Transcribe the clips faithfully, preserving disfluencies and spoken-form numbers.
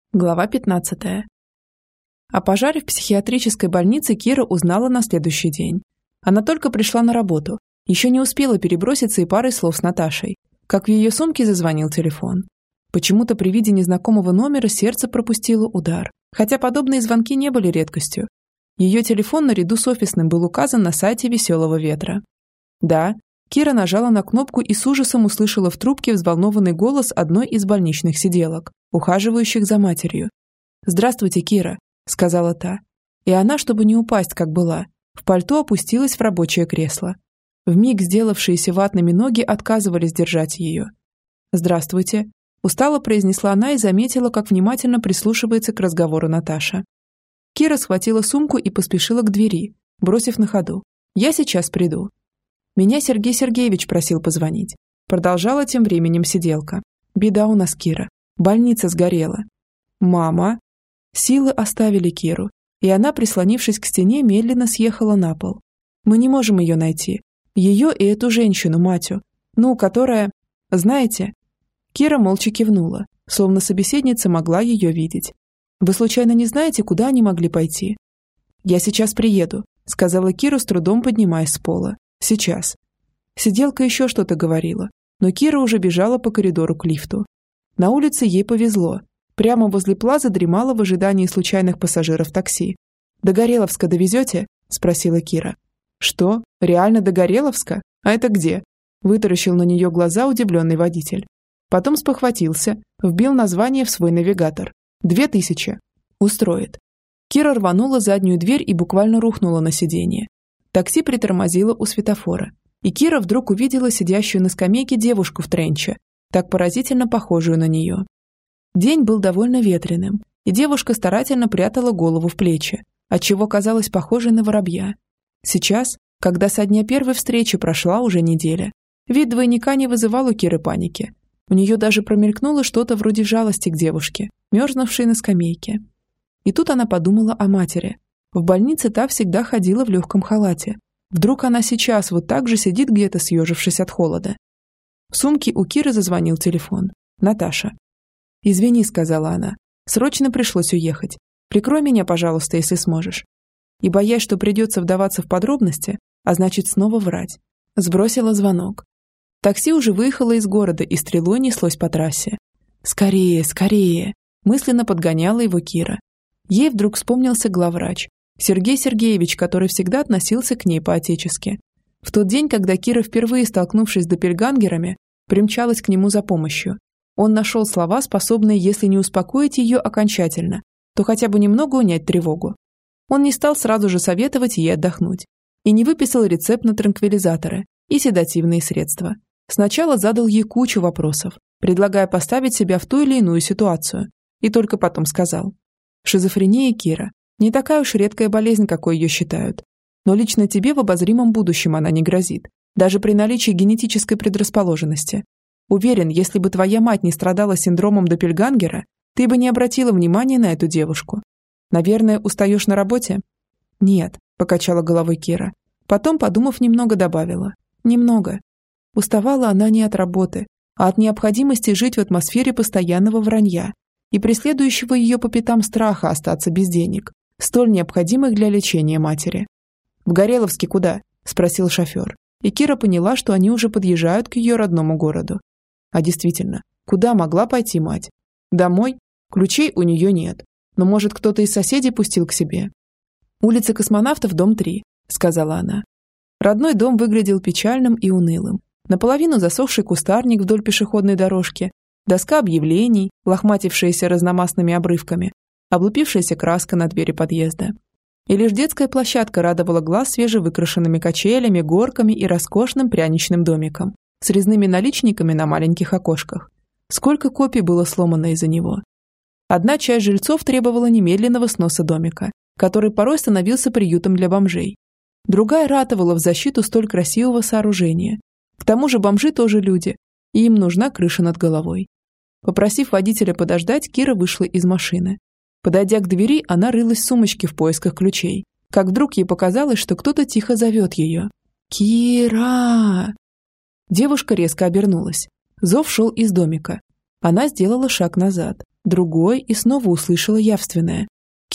Глава пятнадцатая. О пожаре в психиатрической больнице Кира узнала на следующий день. Она только пришла на работу, еще не успела переброситься и парой слов с Наташей, как в ее сумке зазвонил телефон. Почему-то при виде незнакомого номера сердце пропустило удар, хотя подобные звонки не были редкостью. Ее телефон наряду с офисным был указан на сайте «Веселого ветра». «Да». Кира нажала на кнопку и с ужасом услышала в трубке взволнованный голос одной из больничных сиделок, ухаживающих за матерью. «Здравствуйте, Кира», — сказала та. И она, чтобы не упасть, как была, в пальто опустилась в рабочее кресло. Вмиг сделавшиеся ватными ноги отказывались держать ее. «Здравствуйте», — устало произнесла она и заметила, как внимательно прислушивается к разговору Наташа. Кира схватила сумку и поспешила к двери, бросив на ходу: «Я сейчас приду». «Меня Сергей Сергеевич просил позвонить», — продолжала тем временем сиделка. «Беда у нас, Кира. Больница сгорела». «Мама!» Силы оставили Киру, и она, прислонившись к стене, медленно съехала на пол. «Мы не можем ее найти. Ее и эту женщину, Матю. Ну, которая... Знаете...» Кира молча кивнула, словно собеседница могла ее видеть. «Вы случайно не знаете, куда они могли пойти?» «Я сейчас приеду», — сказала Кира, с трудом поднимаясь с пола. «Сейчас». Сиделка еще что-то говорила, но Кира уже бежала по коридору к лифту. На улице ей повезло. Прямо возле плазы дремала в ожидании случайных пассажиров такси. «До Гореловска довезете?» – спросила Кира. «Что? Реально до Гореловска? А это где?» – вытаращил на нее глаза удивленный водитель. Потом спохватился, вбил название в свой навигатор. «Две тысячи». «Устроит». Кира рванула заднюю дверь и буквально рухнула на сиденье. Такси притормозило у светофора, и Кира вдруг увидела сидящую на скамейке девушку в тренче, так поразительно похожую на нее. День был довольно ветреным, и девушка старательно прятала голову в плечи, отчего казалась похожей на воробья. Сейчас, когда со дня первой встречи прошла уже неделя, вид двойника не вызывал у Киры паники. У нее даже промелькнуло что-то вроде жалости к девушке, мерзнувшей на скамейке. И тут она подумала о матери. В больнице та всегда ходила в легком халате. Вдруг она сейчас вот так же сидит где-то, съежившись от холода. В сумке у Киры зазвонил телефон. Наташа. «Извини», — сказала она. «Срочно пришлось уехать. Прикрой меня, пожалуйста, если сможешь». И, боясь, что придется вдаваться в подробности, а значит снова врать, сбросила звонок. Такси уже выехало из города и стрелой неслось по трассе. «Скорее, скорее!» — мысленно подгоняла его Кира. Ей вдруг вспомнился главврач, Сергей Сергеевич, который всегда относился к ней по-отечески. В тот день, когда Кира, впервые столкнувшись с доппельгангерами, примчалась к нему за помощью, он нашел слова, способные, если не успокоить ее окончательно, то хотя бы немного унять тревогу. Он не стал сразу же советовать ей отдохнуть и не выписал рецепт на транквилизаторы и седативные средства. Сначала задал ей кучу вопросов, предлагая поставить себя в ту или иную ситуацию, и только потом сказал: «Шизофрения, Кира, не такая уж редкая болезнь, какой ее считают. Но лично тебе в обозримом будущем она не грозит, даже при наличии генетической предрасположенности. Уверен, если бы твоя мать не страдала синдромом доппельгангера, ты бы не обратила внимания на эту девушку. Наверное, устаешь на работе?» «Нет», – покачала головой Кира. Потом, подумав немного, добавила: «Немного». Уставала она не от работы, а от необходимости жить в атмосфере постоянного вранья и преследующего ее по пятам страха остаться без денег, столь необходимых для лечения матери. «В Гореловске куда?» – спросил шофер, и Кира поняла, что они уже подъезжают к ее родному городу. А действительно, куда могла пойти мать? Домой? Ключей у нее нет, но, может, кто-то из соседей пустил к себе. «Улица Космонавтов, дом три», – сказала она. Родной дом выглядел печальным и унылым. Наполовину засохший кустарник вдоль пешеходной дорожки, доска объявлений, лохматившаяся разномастными обрывками, облупившаяся краска на двери подъезда. И лишь детская площадка радовала глаз свежевыкрашенными качелями, горками и роскошным пряничным домиком с резными наличниками на маленьких окошках. Сколько копий было сломано из-за него. Одна часть жильцов требовала немедленного сноса домика, который порой становился приютом для бомжей. Другая ратовала в защиту столь красивого сооружения. К тому же бомжи тоже люди, и им нужна крыша над головой. Попросив водителя подождать, Кира вышла из машины. Подойдя к двери, она рылась в сумочке в поисках ключей, как вдруг ей показалось, что кто-то тихо зовет ее. «Кира!» Девушка резко обернулась. Зов шел из домика. Она сделала шаг назад, другой и снова услышала явственное: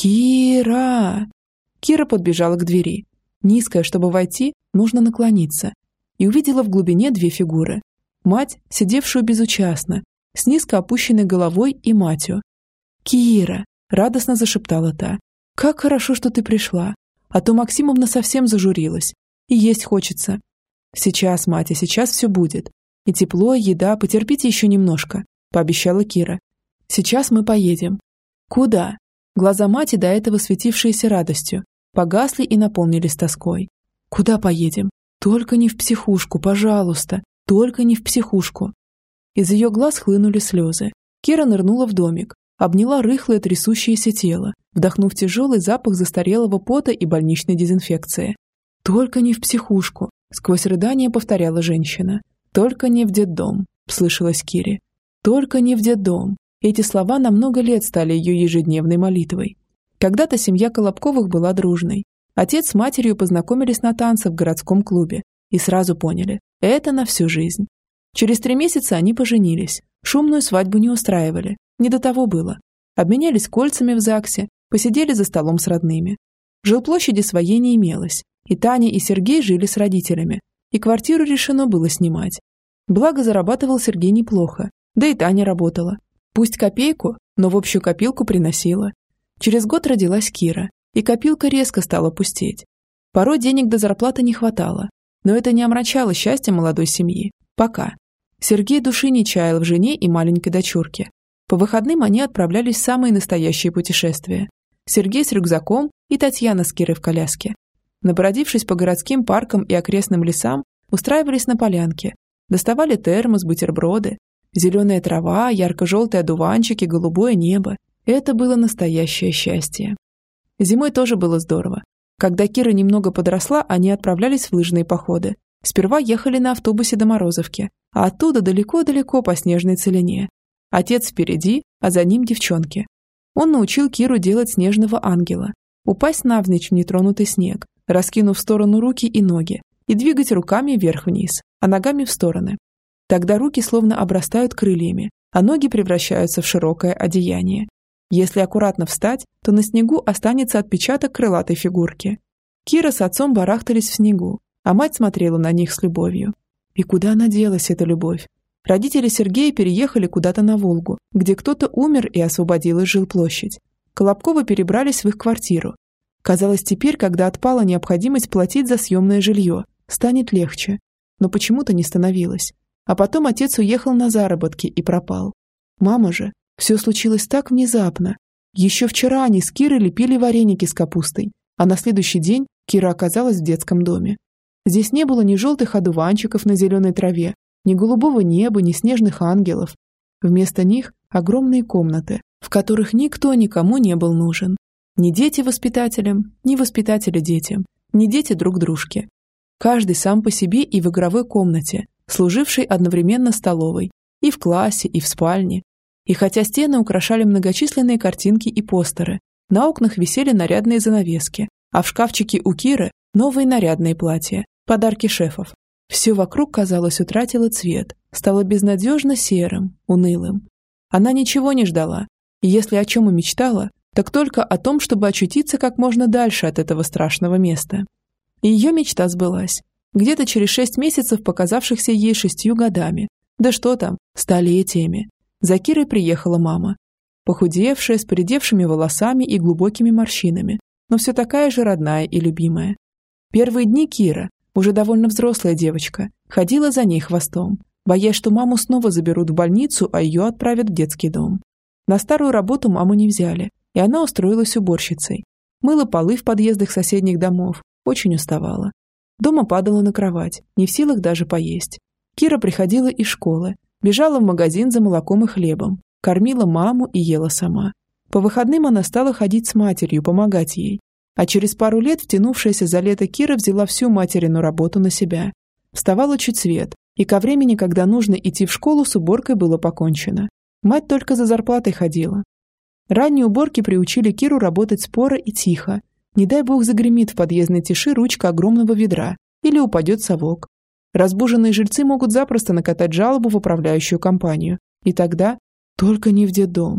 «Кира!». Кира подбежала к двери. Низкая, чтобы войти, нужно наклониться. И увидела в глубине две фигуры. Мать, сидевшую безучастно, с низко опущенной головой, и матью. «Кира!» – радостно зашептала та. «Как хорошо, что ты пришла. А то Максимовна совсем зажурилась. И есть хочется». «Сейчас, мать, и сейчас все будет. И тепло, и еда, потерпите еще немножко», – пообещала Кира. «Сейчас мы поедем». «Куда?» Глаза мати, до этого светившиеся радостью, погасли и наполнились тоской. «Куда поедем? Только не в психушку, пожалуйста, только не в психушку». Из ее глаз хлынули слезы. Кира нырнула в домик, обняла рыхлое трясущееся тело, вдохнув тяжелый запах застарелого пота и больничной дезинфекции. «Только не в психушку», — сквозь рыдание повторяла женщина. «Только не в детдом», — слышалось Кире. «Только не в детдом». Эти слова на много лет стали ее ежедневной молитвой. Когда-то семья Колобковых была дружной. Отец с матерью познакомились на танцах в городском клубе и сразу поняли – это на всю жизнь. Через три месяца они поженились, шумную свадьбу не устраивали, не до того было. Обменялись кольцами в ЗАГСе, посидели за столом с родными. Жилплощади своей не имелось, и Таня и Сергей жили с родителями, и квартиру решено было снимать. Благо зарабатывал Сергей неплохо, да и Таня работала. Пусть копейку, но в общую копилку приносила. Через год родилась Кира, и копилка резко стала пустеть. Порой денег до зарплаты не хватало, но это не омрачало счастье молодой семьи. Пока. Сергей души не чаял в жене и маленькой дочурке. По выходным они отправлялись в самые настоящие путешествия. Сергей с рюкзаком и Татьяна с Кирой в коляске. Набродившись по городским паркам и окрестным лесам, устраивались на полянке, доставали термос, бутерброды. Зеленая трава, ярко-желтые одуванчики, голубое небо. Это было настоящее счастье. Зимой тоже было здорово. Когда Кира немного подросла, они отправлялись в лыжные походы. Сперва ехали на автобусе до Морозовки, а оттуда далеко-далеко по снежной целине. Отец впереди, а за ним девчонки. Он научил Киру делать снежного ангела, упасть навзничь в нетронутый снег, раскинув в сторону руки и ноги, и двигать руками вверх-вниз, а ногами в стороны. Тогда руки словно обрастают крыльями, а ноги превращаются в широкое одеяние. Если аккуратно встать, то на снегу останется отпечаток крылатой фигурки. Кира с отцом барахтались в снегу, а мать смотрела на них с любовью. И куда она делась, эта любовь? Родители Сергея переехали куда-то на Волгу, где кто-то умер и освободилась жилплощадь. Колобковы перебрались в их квартиру. Казалось, теперь, когда отпала необходимость платить за съемное жилье, станет легче. Но почему-то не становилось. А потом отец уехал на заработки и пропал. Мама же, все случилось так внезапно. Еще вчера они с Кирой лепили вареники с капустой, а на следующий день Кира оказалась в детском доме. Здесь не было ни желтых одуванчиков на зеленой траве, ни голубого неба, ни снежных ангелов. Вместо них огромные комнаты, в которых никто никому не был нужен. Ни дети воспитателям, ни воспитатели детям, ни дети друг дружке. Каждый сам по себе и в игровой комнате, служившей одновременно столовой, и в классе, и в спальне. И хотя стены украшали многочисленные картинки и постеры, на окнах висели нарядные занавески, а в шкафчике у Киры новые нарядные платья, подарки шефов. Все вокруг, казалось, утратило цвет, стало безнадежно серым, унылым. Она ничего не ждала, и если о чем и мечтала, так только о том, чтобы очутиться как можно дальше от этого страшного места. И ее мечта сбылась. Где-то через шесть месяцев, показавшихся ей шестью годами. Да что там, столетиями. За Кирой приехала мама. Похудевшая, с поредевшими волосами и глубокими морщинами, но все такая же родная и любимая. Первые дни Кира, уже довольно взрослая девочка, ходила за ней хвостом, боясь, что маму снова заберут в больницу, а ее отправят в детский дом. На старую работу маму не взяли, и она устроилась уборщицей. Мыла полы в подъездах соседних домов, очень уставала. Дома падала на кровать, не в силах даже поесть. Кира приходила из школы, бежала в магазин за молоком и хлебом, кормила маму и ела сама. По выходным она стала ходить с матерью, помогать ей. А через пару лет втянувшаяся за лето Кира взяла всю материну работу на себя. Вставала чуть свет, и ко времени, когда нужно идти в школу, с уборкой было покончено. Мать только за зарплатой ходила. Ранние уборки приучили Киру работать споро и тихо. Не дай бог загремит в подъездной тиши ручка огромного ведра или упадет совок. Разбуженные жильцы могут запросто накатать жалобу в управляющую компанию. И тогда только не в детдом.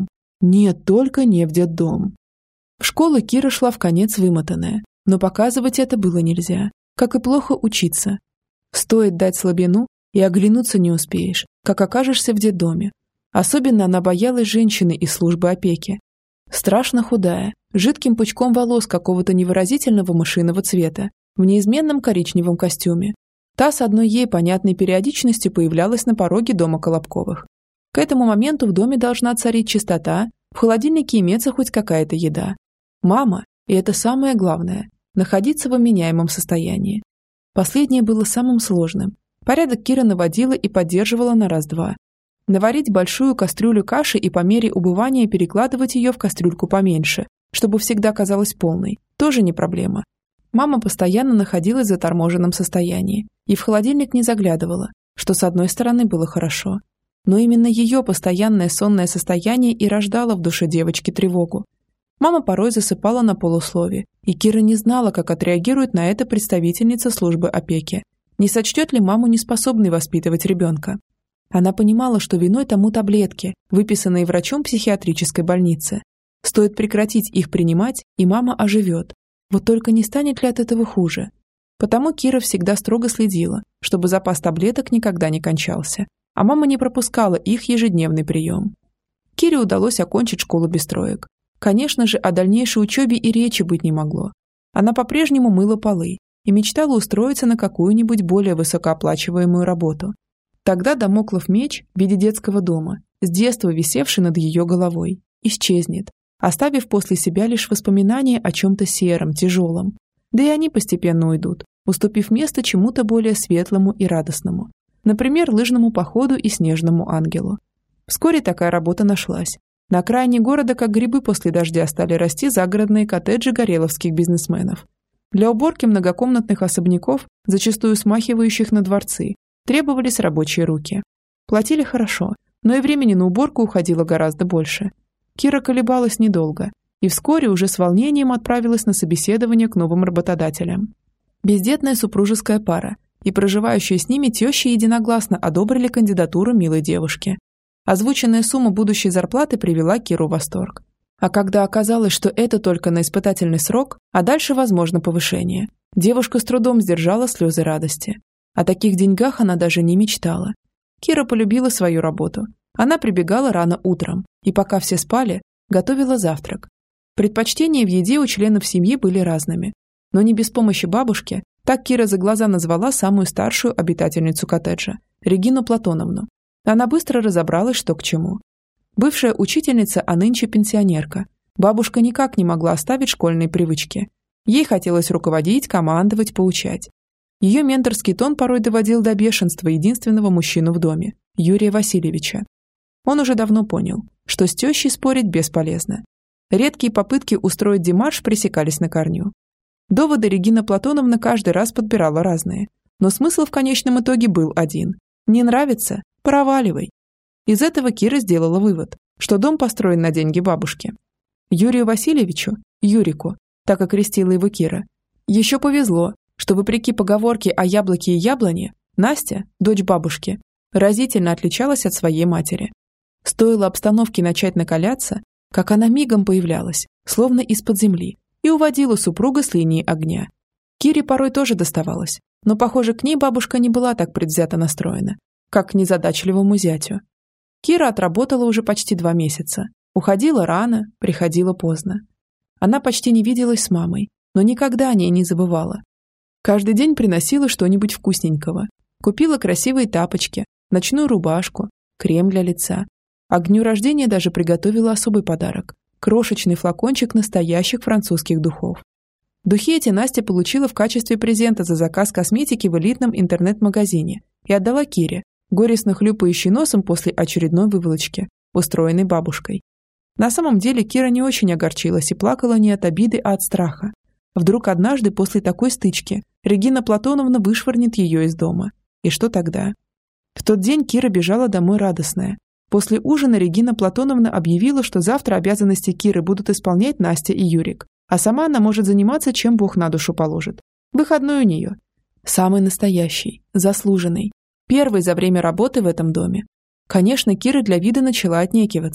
Нет, только не в детдом. В школу Кира шла вконец вымотанная, но показывать это было нельзя, как и плохо учиться. Стоит дать слабину, и оглянуться не успеешь, как окажешься в детдоме. Особенно она боялась женщины из службы опеки. Страшно худая, жидким пучком волос какого-то невыразительного мышиного цвета, в неизменном коричневом костюме. Та с одной ей понятной периодичностью появлялась на пороге дома Колобковых. К этому моменту в доме должна царить чистота, в холодильнике имеется хоть какая-то еда. Мама, и это самое главное, находиться в вменяемом состоянии. Последнее было самым сложным. Порядок Кира наводила и поддерживала на раз-два. Наварить большую кастрюлю каши и по мере убывания перекладывать ее в кастрюльку поменьше, чтобы всегда казалась полной, тоже не проблема. Мама постоянно находилась в заторможенном состоянии и в холодильник не заглядывала, что с одной стороны было хорошо. Но именно ее постоянное сонное состояние и рождало в душе девочки тревогу. Мама порой засыпала на полуслове, и Кира не знала, как отреагирует на это представительница службы опеки. Не сочтет ли маму неспособной воспитывать ребенка? Она понимала, что виной тому таблетки, выписанные врачом психиатрической больницы. Стоит прекратить их принимать, и мама оживет. Вот только не станет ли от этого хуже? Потому Кира всегда строго следила, чтобы запас таблеток никогда не кончался, а мама не пропускала их ежедневный прием. Кире удалось окончить школу без троек. Конечно же, о дальнейшей учебе и речи быть не могло. Она по-прежнему мыла полы и мечтала устроиться на какую-нибудь более высокооплачиваемую работу. Тогда дамоклов меч в виде детского дома, с детства висевший над ее головой, исчезнет, оставив после себя лишь воспоминания о чем-то сером, тяжелом. Да и они постепенно уйдут, уступив место чему-то более светлому и радостному. Например, лыжному походу и снежному ангелу. Вскоре такая работа нашлась. На окраине города, как грибы после дождя, стали расти загородные коттеджи гореловских бизнесменов. Для уборки многокомнатных особняков, зачастую смахивающих на дворцы, требовались рабочие руки. Платили хорошо, но и времени на уборку уходило гораздо больше. Кира колебалась недолго и вскоре уже с волнением отправилась на собеседование к новым работодателям. Бездетная супружеская пара и проживающие с ними тещи единогласно одобрили кандидатуру милой девушки. Озвученная сумма будущей зарплаты привела Киру в восторг. А когда оказалось, что это только на испытательный срок, а дальше возможно повышение, девушка с трудом сдержала слезы радости. О таких деньгах она даже не мечтала. Кира полюбила свою работу. Она прибегала рано утром, и пока все спали, готовила завтрак. Предпочтения в еде у членов семьи были разными. Но не без помощи бабушки, так Кира за глаза назвала самую старшую обитательницу коттеджа – Регину Платоновну. Она быстро разобралась, что к чему. Бывшая учительница, а нынче пенсионерка. Бабушка никак не могла оставить школьные привычки. Ей хотелось руководить, командовать, поучать. Ее менторский тон порой доводил до бешенства единственного мужчину в доме – Юрия Васильевича. Он уже давно понял, что с тещей спорить бесполезно. Редкие попытки устроить демарш пресекались на корню. Доводы Регина Платоновна каждый раз подбирала разные, но смысл в конечном итоге был один – не нравится – проваливай. Из этого Кира сделала вывод, что дом построен на деньги бабушки. Юрию Васильевичу, Юрику, так окрестила его Кира, еще повезло, что вопреки поговорке о яблоке и яблоне, Настя, дочь бабушки, разительно отличалась от своей матери. Стоило обстановке начать накаляться, как она мигом появлялась, словно из-под земли, и уводила супруга с линии огня. Кире порой тоже доставалось, но, похоже, к ней бабушка не была так предвзято настроена, как к незадачливому зятю. Кира отработала уже почти два месяца. Уходила рано, приходила поздно. Она почти не виделась с мамой, но никогда о ней не забывала. Каждый день приносила что-нибудь вкусненького. Купила красивые тапочки, ночную рубашку, крем для лица. А к дню рождения даже приготовила особый подарок – крошечный флакончик настоящих французских духов. Духи эти Настя получила в качестве презента за заказ косметики в элитном интернет-магазине и отдала Кире, горестно хлюпающей носом после очередной выволочки, устроенной бабушкой. На самом деле Кира не очень огорчилась и плакала не от обиды, а от страха. Вдруг однажды после такой стычки Регина Платоновна вышвырнет ее из дома. И что тогда? В тот день Кира бежала домой радостная. После ужина Регина Платоновна объявила, что завтра обязанности Киры будут исполнять Настя и Юрик, а сама она может заниматься, чем Бог на душу положит. Выходной у нее. Самый настоящий, заслуженный. Первый за время работы в этом доме. Конечно, Кира для вида начала отнекиваться.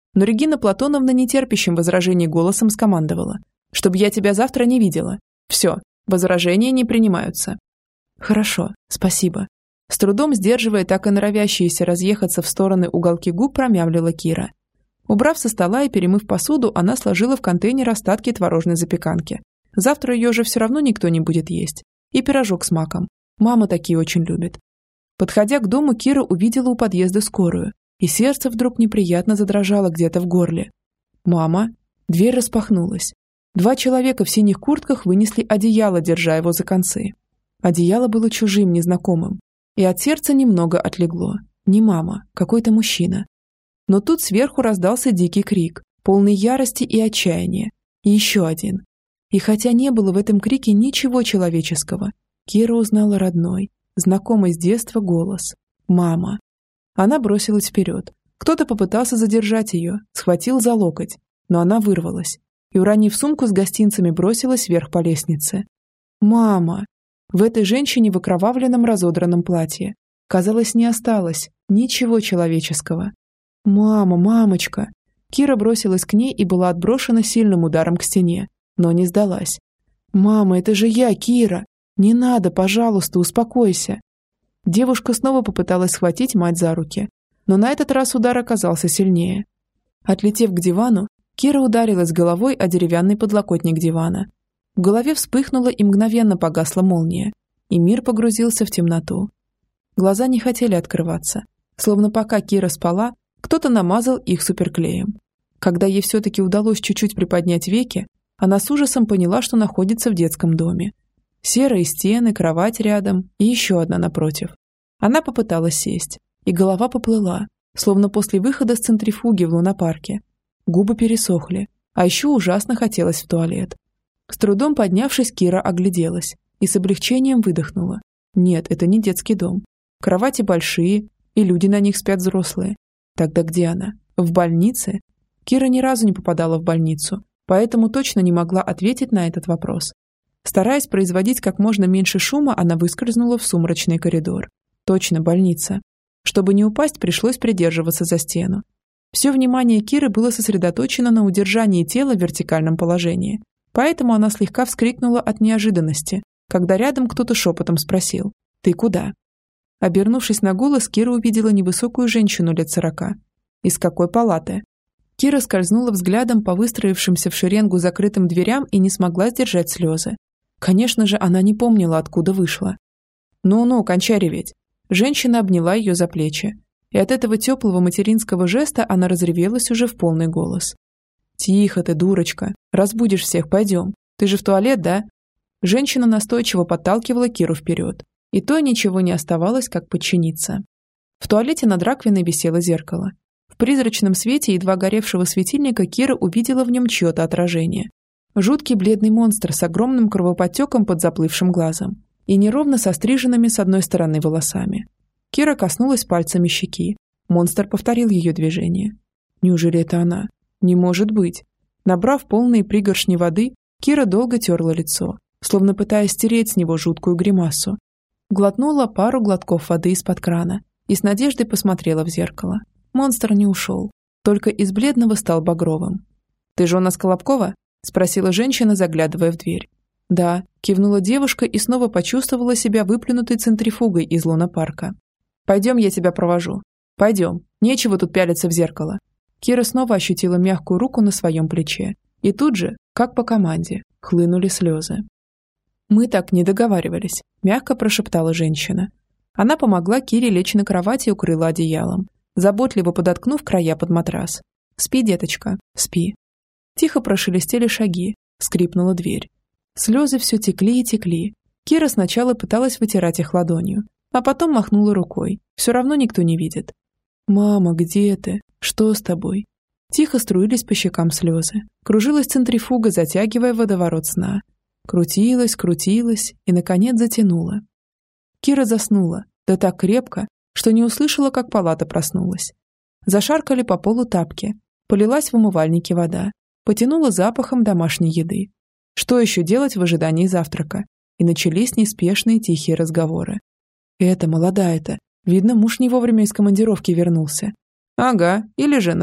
Но Регина Платоновна нетерпящим возражений голосом скомандовала: «Чтоб я тебя завтра не видела. Все, возражения не принимаются». «Хорошо, спасибо». С трудом сдерживая так и норовящиеся разъехаться в стороны уголки губ, промямлила Кира. Убрав со стола и перемыв посуду, она сложила в контейнер остатки творожной запеканки. Завтра ее же все равно никто не будет есть. И пирожок с маком. Мама такие очень любит. Подходя к дому, Кира увидела у подъезда скорую, и сердце вдруг неприятно задрожало где-то в горле. «Мама!» Дверь распахнулась. Два человека в синих куртках вынесли одеяло, держа его за концы. Одеяло было чужим, незнакомым. И от сердца немного отлегло. Не мама, какой-то мужчина. Но тут сверху раздался дикий крик, полный ярости и отчаяния. И еще один. И хотя не было в этом крике ничего человеческого, Кира узнала родной, знакомый с детства голос. «Мама». Она бросилась вперед. Кто-то попытался задержать ее, схватил за локоть, но она вырвалась и, уронив сумку с гостинцами, бросилась вверх по лестнице. «Мама!» В этой женщине в окровавленном разодранном платье, казалось, не осталось ничего человеческого. «Мама, мамочка!» Кира бросилась к ней и была отброшена сильным ударом к стене, но не сдалась. «Мама, это же я, Кира! Не надо, пожалуйста, успокойся!» Девушка снова попыталась схватить мать за руки, но на этот раз удар оказался сильнее. Отлетев к дивану, Кира ударилась головой о деревянный подлокотник дивана. В голове вспыхнула и мгновенно погасла молния, и мир погрузился в темноту. Глаза не хотели открываться, словно пока Кира спала, кто-то намазал их суперклеем. Когда ей все-таки удалось чуть-чуть приподнять веки, она с ужасом поняла, что находится в детском доме. Серые стены, кровать рядом и еще одна напротив. Она попыталась сесть, и голова поплыла, словно после выхода с центрифуги в лунопарке. Губы пересохли, а еще ужасно хотелось в туалет. С трудом поднявшись, Кира огляделась и с облегчением выдохнула. Нет, это не детский дом. Кровати большие, и люди на них спят взрослые. Тогда где она? В больнице? Кира ни разу не попадала в больницу, поэтому точно не могла ответить на этот вопрос. Стараясь производить как можно меньше шума, она выскользнула в сумрачный коридор. Точно, больница. Чтобы не упасть, пришлось придерживаться за стену. Все внимание Киры было сосредоточено на удержании тела в вертикальном положении, поэтому она слегка вскрикнула от неожиданности, когда рядом кто-то шепотом спросил: «Ты куда?». Обернувшись на голос, Кира увидела невысокую женщину лет сорока. «Из какой палаты?». Кира скользнула взглядом по выстроившимся в шеренгу закрытым дверям и не смогла сдержать слезы. Конечно же, она не помнила, откуда вышла. «Ну-ну, кончай реветь». Женщина обняла ее за плечи, и от этого теплого материнского жеста она разревелась уже в полный голос. «Тихо ты, дурочка, разбудишь всех, пойдем. Ты же в туалет, да?» Женщина настойчиво подталкивала Киру вперед, и то ничего не оставалось, как подчиниться. В туалете над раковиной висело зеркало. В призрачном свете едва горевшего светильника Кира увидела в нем чье-то отражение. Жуткий бледный монстр с огромным кровоподтеком под заплывшим глазом и неровно состриженными с одной стороны волосами. Кира коснулась пальцами щеки. Монстр повторил ее движение. Неужели это она? Не может быть. Набрав полные пригоршни воды, Кира долго терла лицо, словно пытаясь стереть с него жуткую гримасу. Глотнула пару глотков воды из-под крана и с надеждой посмотрела в зеркало. Монстр не ушел, только из бледного стал багровым. «Ты же у нас Колобкова?» – спросила женщина, заглядывая в дверь. «Да», – кивнула девушка и снова почувствовала себя выплюнутой центрифугой из лунопарка. «Пойдем, я тебя провожу. Пойдем, нечего тут пялиться в зеркало». Кира снова ощутила мягкую руку на своем плече. И тут же, как по команде, хлынули слезы. «Мы так не договаривались», – мягко прошептала женщина. Она помогла Кире лечь на кровати и укрыла одеялом, заботливо подоткнув края под матрас. «Спи, деточка, спи». Тихо прошелестели шаги, скрипнула дверь. Слезы все текли и текли. Кира сначала пыталась вытирать их ладонью, а потом махнула рукой. Все равно никто не видит. «Мама, где ты? Что с тобой?» Тихо струились по щекам слезы. Кружилась центрифуга, затягивая водоворот сна. Крутилась, крутилась и, наконец, затянула. Кира заснула, да так крепко, что не услышала, как палата проснулась. Зашаркали по полу тапки, полилась в умывальнике вода, потянула запахом домашней еды. Что еще делать в ожидании завтрака? И начались неспешные тихие разговоры. «Это, молодая-то, видно, муж не вовремя из командировки вернулся». «Ага, или жена.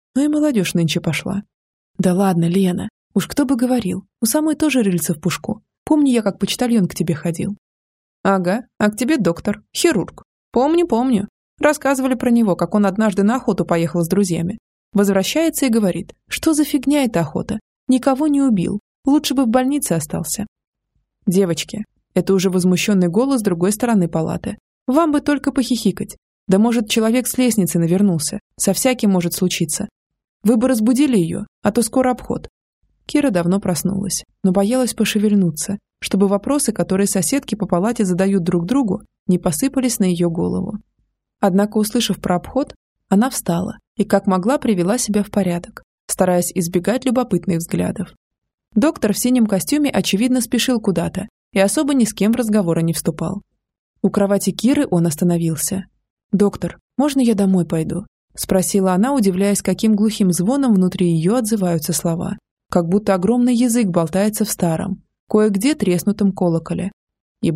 Ну и молодежь нынче пошла. Да ладно, Лена, уж кто бы говорил, у самой тоже рыльца в пушку. Помню я, как почтальон к тебе ходил. Ага, а к тебе доктор, хирург. Помню, помню. Рассказывали про него, как он однажды на охоту поехал с друзьями. Возвращается и говорит, что за фигня эта охота? Никого не убил, лучше бы в больнице остался. Девочки, это уже возмущенный голос с другой стороны палаты. Вам бы только похихикать. Да может, человек с лестницы навернулся. Со всяким может случиться. Вы бы разбудили ее, а то скоро обход. Кира давно проснулась, но боялась пошевельнуться, чтобы вопросы, которые соседки по палате задают друг другу, не посыпались на ее голову. Однако, услышав про обход, она встала и как могла привела себя в порядок, стараясь избегать любопытных взглядов. Доктор в синем костюме, очевидно, спешил куда-то и особо ни с кем в разговоры не вступал. У кровати Киры он остановился. «Доктор, можно я домой пойду?» – спросила она, удивляясь, каким глухим звоном внутри ее отзываются слова. Как будто огромный язык болтается в старом, кое-где треснутом колоколе. И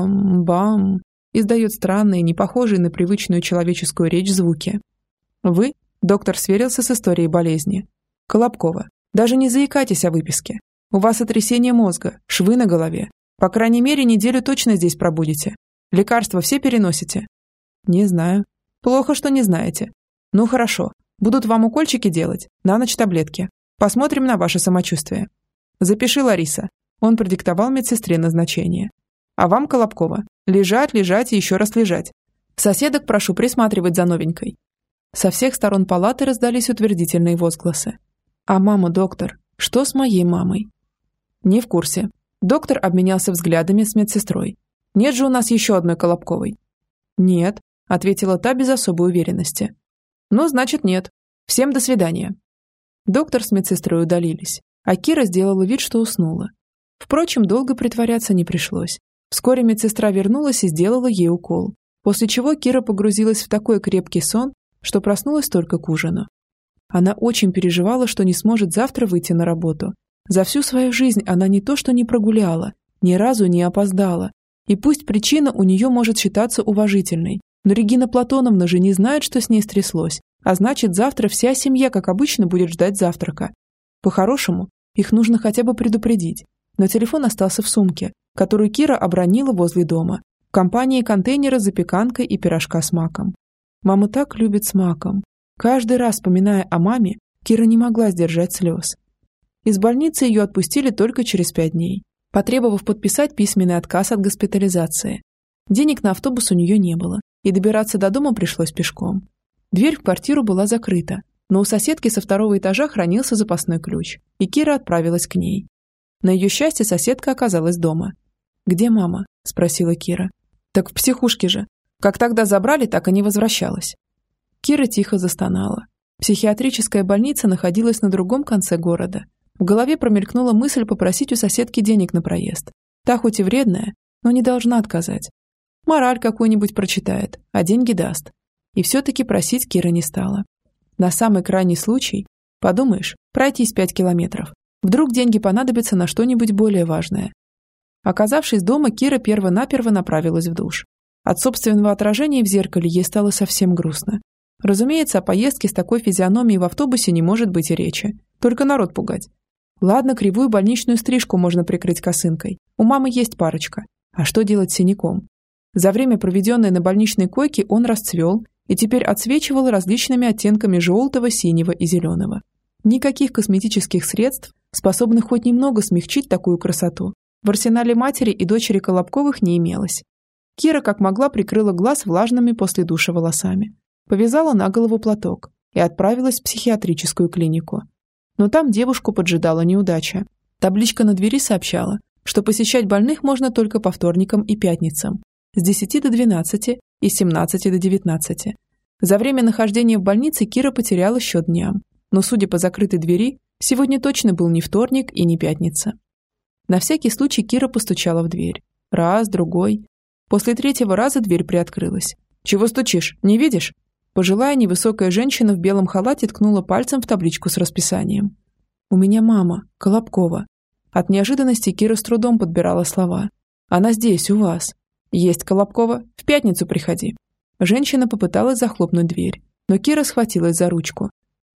бам-бам издает странные, не похожие на привычную человеческую речь звуки. «Вы?» – доктор сверился с историей болезни. «Колобкова, даже не заикайтесь о выписке. У вас сотрясение мозга, швы на голове. По крайней мере, неделю точно здесь пробудете. Лекарства все переносите?» «Не знаю». «Плохо, что не знаете. Ну хорошо, будут вам укольчики делать, на ночь таблетки. Посмотрим на ваше самочувствие. Запиши, Лариса». Он продиктовал медсестре назначение. «А вам, Колобкова, лежать, лежать и еще раз лежать. Соседок прошу присматривать за новенькой». Со всех сторон палаты раздались утвердительные возгласы. «А мама, доктор, что с моей мамой?» «Не в курсе». Доктор обменялся взглядами с медсестрой. «Нет же у нас еще одной Колобковой». «Нет», — ответила та без особой уверенности. «Ну, значит, нет. Всем до свидания». Доктор с медсестрой удалились, а Кира сделала вид, что уснула. Впрочем, долго притворяться не пришлось. Вскоре медсестра вернулась и сделала ей укол, после чего Кира погрузилась в такой крепкий сон, что проснулась только к ужину. Она очень переживала, что не сможет завтра выйти на работу. За всю свою жизнь она не то что не прогуляла, ни разу не опоздала. И пусть причина у нее может считаться уважительной, но Регина Платоновна же не знает, что с ней стряслось, а значит, завтра вся семья, как обычно, будет ждать завтрака. По-хорошему, их нужно хотя бы предупредить, но телефон остался в сумке, которую Кира обронила возле дома, в компании контейнера с запеканкой и пирожка с маком. Мама так любит с маком. Каждый раз, вспоминая о маме, Кира не могла сдержать слез. Из больницы ее отпустили только через пять дней, потребовав подписать письменный отказ от госпитализации. Денег на автобус у нее не было, и добираться до дома пришлось пешком. Дверь в квартиру была закрыта, но у соседки со второго этажа хранился запасной ключ, и Кира отправилась к ней. На ее счастье соседка оказалась дома. «Где мама?» – спросила Кира. «Так в психушке же. Как тогда забрали, так и не возвращалась». Кира тихо застонала. Психиатрическая больница находилась на другом конце города. В голове промелькнула мысль попросить у соседки денег на проезд. Та хоть и вредная, но не должна отказать. Мораль какую-нибудь прочитает, а деньги даст. И все-таки просить Кира не стала. На самый крайний случай, подумаешь, пройтись пять километров. Вдруг деньги понадобятся на что-нибудь более важное. Оказавшись дома, Кира перво-наперво направилась в душ. От собственного отражения в зеркале ей стало совсем грустно. Разумеется, о поездке с такой физиономией в автобусе не может быть и речи. Только народ пугать. Ладно, кривую больничную стрижку можно прикрыть косынкой. У мамы есть парочка. А что делать с синяком? За время, проведенное на больничной койке, он расцвел и теперь отсвечивал различными оттенками желтого, синего и зеленого. Никаких косметических средств, способных хоть немного смягчить такую красоту, в арсенале матери и дочери Колобковых не имелось. Кира как могла прикрыла глаз влажными после душа волосами, повязала на голову платок и отправилась в психиатрическую клинику. Но там девушку поджидала неудача. Табличка на двери сообщала, что посещать больных можно только по вторникам и пятницам, с десяти до двенадцати и с семнадцати до девятнадцати. За время нахождения в больнице Кира потеряла счет дням, но, судя по закрытой двери, сегодня точно был не вторник и не пятница. На всякий случай Кира постучала в дверь. Раз, другой. После третьего раза дверь приоткрылась. «Чего стучишь? Не видишь?» Пожилая невысокая женщина в белом халате ткнула пальцем в табличку с расписанием. «У меня мама, Колобкова». От неожиданности Кира с трудом подбирала слова. «Она здесь, у вас». «Есть, Колобкова. В пятницу приходи». Женщина попыталась захлопнуть дверь, но Кира схватилась за ручку.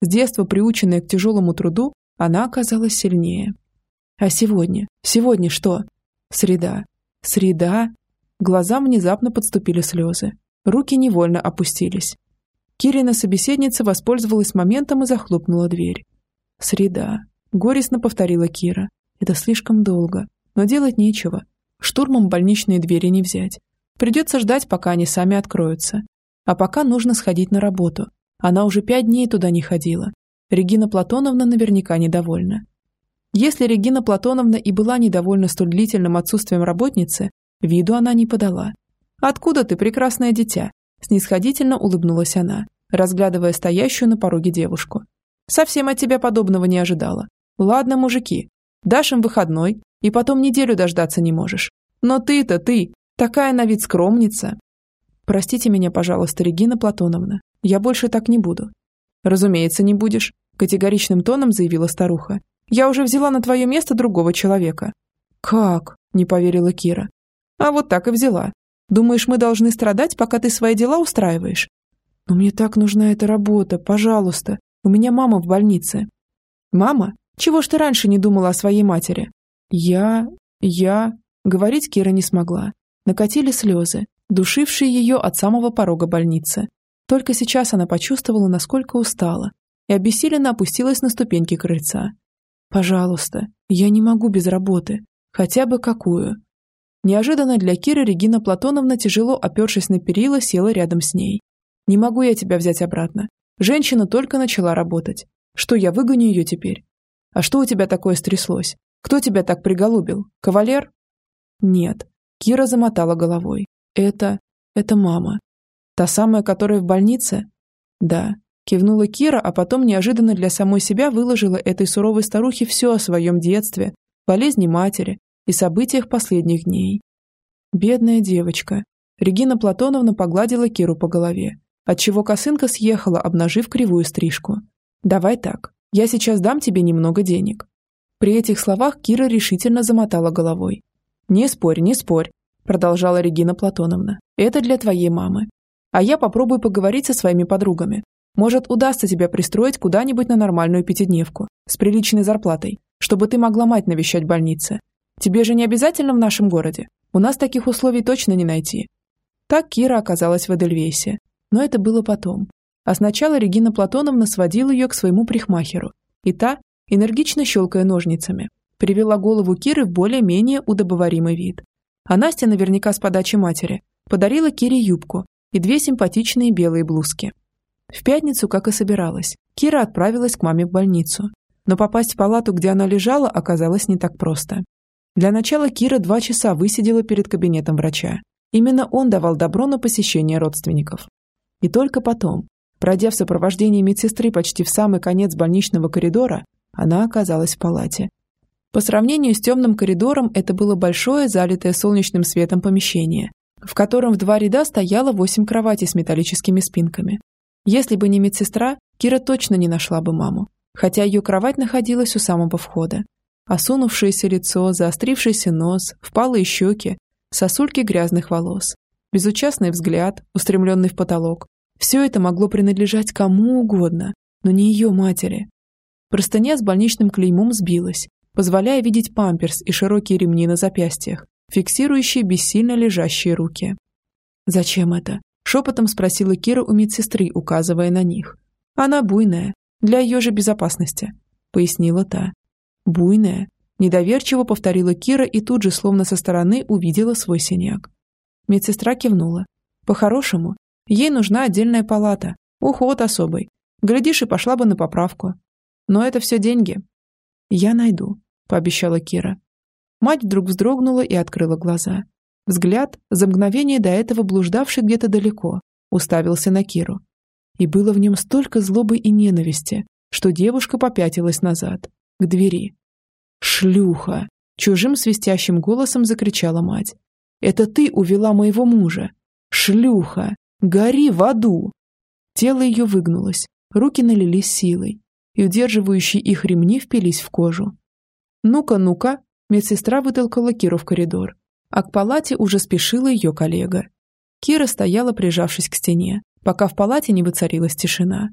С детства приученная к тяжелому труду, она оказалась сильнее. А сегодня? Сегодня что? Среда. Среда? Глазам внезапно подступили слезы. Руки невольно опустились. Кирина собеседница воспользовалась моментом и захлопнула дверь. Среда. Горестно повторила Кира. Это слишком долго. Но делать нечего. Штурмом больничные двери не взять. Придется ждать, пока они сами откроются. А пока нужно сходить на работу. Она уже пять дней туда не ходила. Регина Платоновна наверняка недовольна. Если Регина Платоновна и была недовольна столь длительным отсутствием работницы, виду она не подала. «Откуда ты, прекрасное дитя?» Снисходительно улыбнулась она, разглядывая стоящую на пороге девушку. «Совсем от тебя подобного не ожидала. Ладно, мужики, дашь им выходной, и потом неделю дождаться не можешь. Но ты-то ты, такая на вид скромница». «Простите меня, пожалуйста, Регина Платоновна, я больше так не буду». «Разумеется, не будешь», – категоричным тоном заявила старуха. «Я уже взяла на твое место другого человека». «Как?» – не поверила Кира. «А вот так и взяла. Думаешь, мы должны страдать, пока ты свои дела устраиваешь?» «Но мне так нужна эта работа, пожалуйста. У меня мама в больнице». «Мама? Чего ж ты раньше не думала о своей матери?» «Я... я...» Говорить Кира не смогла. Накатили слезы, душившие ее от самого порога больницы. Только сейчас она почувствовала, насколько устала, и обессиленно опустилась на ступеньки крыльца. «Пожалуйста, я не могу без работы. Хотя бы какую?» Неожиданно для Киры Регина Платоновна, тяжело опершись на перила, села рядом с ней. «Не могу я тебя взять обратно. Женщина только начала работать. Что, я выгоню ее теперь? А что у тебя такое стряслось? Кто тебя так приголубил? Кавалер?» «Нет». Кира замотала головой. «Это... это мама». «Та самая, которая в больнице?» «Да». Кивнула Кира, а потом неожиданно для самой себя выложила этой суровой старухе все о своем детстве, болезни матери и событиях последних дней. Бедная девочка. Регина Платоновна погладила Киру по голове, отчего косынка съехала, обнажив кривую стрижку. «Давай так, я сейчас дам тебе немного денег». При этих словах Кира решительно замотала головой. «Не спорь, не спорь», продолжала Регина Платоновна. «Это для твоей мамы. А я попробую поговорить со своими подругами. Может, удастся тебя пристроить куда-нибудь на нормальную пятидневку, с приличной зарплатой, чтобы ты могла мать навещать в больнице. Тебе же не обязательно в нашем городе. У нас таких условий точно не найти». Так Кира оказалась в Эдельвейсе. Но это было потом. А сначала Регина Платоновна сводила ее к своему парикмахеру. И та, энергично щелкая ножницами, привела голову Киры в более-менее удобоваримый вид. А Настя, наверняка с подачи матери, подарила Кире юбку и две симпатичные белые блузки. В пятницу, как и собиралась, Кира отправилась к маме в больницу. Но попасть в палату, где она лежала, оказалось не так просто. Для начала Кира два часа высидела перед кабинетом врача. Именно он давал добро на посещение родственников. И только потом, пройдя в сопровождении медсестры почти в самый конец больничного коридора, она оказалась в палате. По сравнению с темным коридором, это было большое, залитое солнечным светом помещение, в котором в два ряда стояло восемь кроватей с металлическими спинками. Если бы не медсестра, Кира точно не нашла бы маму, хотя ее кровать находилась у самого входа. Осунувшееся лицо, заострившийся нос, впалые щеки, сосульки грязных волос, безучастный взгляд, устремленный в потолок. Все это могло принадлежать кому угодно, но не ее матери. Простыня с больничным клеймом сбилась, позволяя видеть памперс и широкие ремни на запястьях, фиксирующие бессильно лежащие руки. «Зачем это?» – шепотом спросила Кира у медсестры, указывая на них. «Она буйная, для ее же безопасности», – пояснила та. «Буйная?» – недоверчиво повторила Кира и тут же, словно со стороны, увидела свой синяк. Медсестра кивнула. «По-хорошему, ей нужна отдельная палата, уход особый. Глядишь, и пошла бы на поправку. Но это все деньги». «Я найду», – пообещала Кира. Мать вдруг вздрогнула и открыла глаза. Взгляд, за мгновение до этого блуждавший где-то далеко, уставился на Киру. И было в нем столько злобы и ненависти, что девушка попятилась назад, к двери. «Шлюха!» – чужим свистящим голосом закричала мать. «Это ты увела моего мужа! Шлюха! Гори в аду!» Тело ее выгнулось, руки налились силой, и удерживающие их ремни впились в кожу. «Ну-ка, ну-ка!» – медсестра вытолкала Киру в коридор, а к палате уже спешила ее коллега. Кира стояла, прижавшись к стене, пока в палате не воцарилась тишина.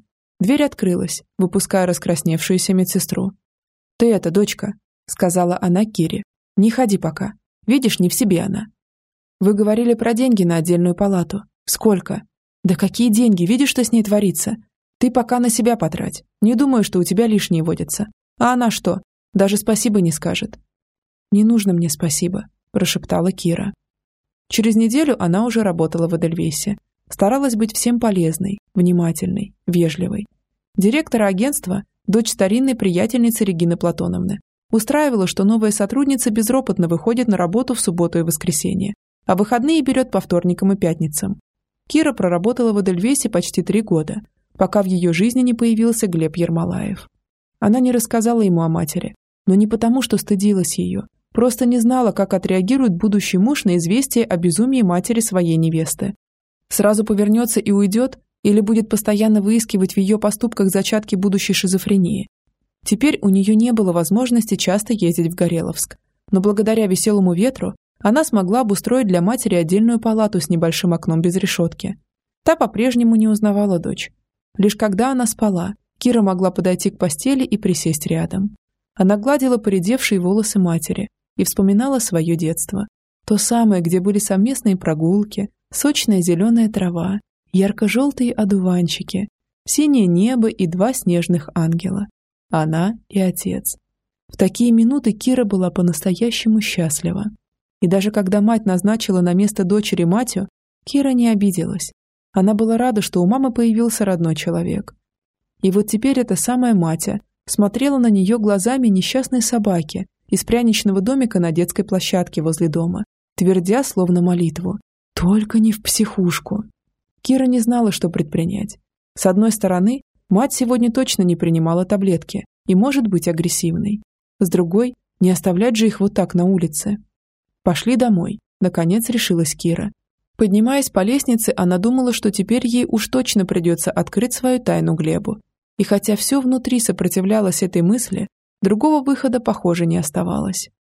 Дверь открылась, выпуская раскрасневшуюся медсестру. «Ты это, дочка», — сказала она Кире. «Не ходи пока. Видишь, не в себе она». «Вы говорили про деньги на отдельную палату. Сколько?» «Да какие деньги? Видишь, что с ней творится? Ты пока на себя потрать. Не думаю, что у тебя лишние водятся. А она что? Даже спасибо не скажет». «Не нужно мне спасибо», – прошептала Кира. Через неделю она уже работала в Эдельвейсе. Старалась быть всем полезной, внимательной, вежливой. Директора агентства, дочь старинной приятельницы Регины Платоновны, устраивала, что новая сотрудница безропотно выходит на работу в субботу и воскресенье, а выходные берет по вторникам и пятницам. Кира проработала в Эдельвейсе почти три года, пока в ее жизни не появился Глеб Ермолаев. Она не рассказала ему о матери, но не потому, что стыдилась ее, просто не знала, как отреагирует будущий муж на известие о безумии матери своей невесты. Сразу повернется и уйдет, или будет постоянно выискивать в ее поступках зачатки будущей шизофрении. Теперь у нее не было возможности часто ездить в Гореловск, но благодаря веселому ветру она смогла обустроить для матери отдельную палату с небольшим окном без решетки. Та по-прежнему не узнавала дочь. Лишь когда она спала, Кира могла подойти к постели и присесть рядом. Она гладила поредевшие волосы матери и вспоминала свое детство. То самое, где были совместные прогулки, сочная зеленая трава, ярко-желтые одуванчики, синее небо и два снежных ангела. Она и отец. В такие минуты Кира была по-настоящему счастлива. И даже когда мать назначила на место дочери Матю, Кира не обиделась. Она была рада, что у мамы появился родной человек. И вот теперь эта самая Матя смотрела на нее глазами несчастной собаки из пряничного домика на детской площадке возле дома, твердя словно молитву: «Только не в психушку». Кира не знала, что предпринять. С одной стороны, мать сегодня точно не принимала таблетки и может быть агрессивной. С другой, не оставлять же их вот так на улице. «Пошли домой», — наконец решилась Кира. Поднимаясь по лестнице, она думала, что теперь ей уж точно придется открыть свою тайну Глебу. И хотя все внутри сопротивлялось этой мысли, другого выхода, похоже, не оставалось.